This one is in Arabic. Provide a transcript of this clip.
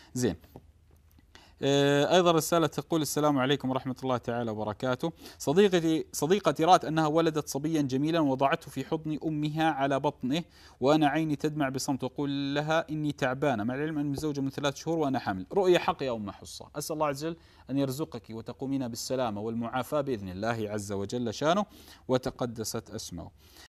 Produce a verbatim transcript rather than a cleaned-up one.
زين. آه، أيضا رسالة تقول: السلام عليكم ورحمة الله تعالى وبركاته. صديقتي صديقتي رأت أنها ولدت صبيا جميلا ووضعته في حضن أمها على بطنه، وأنا عيني تدمع بصمت، وأقول لها إني تعبانة، مع العلم أني متزوجة من ثلاث شهور وأنا حامل. رؤية حق يا أم حصة، أسأل الله عز وجل أن يرزقك وتقومين بالسلامة والمعافاة بإذن الله عز وجل شانه وتقدست أسماؤه.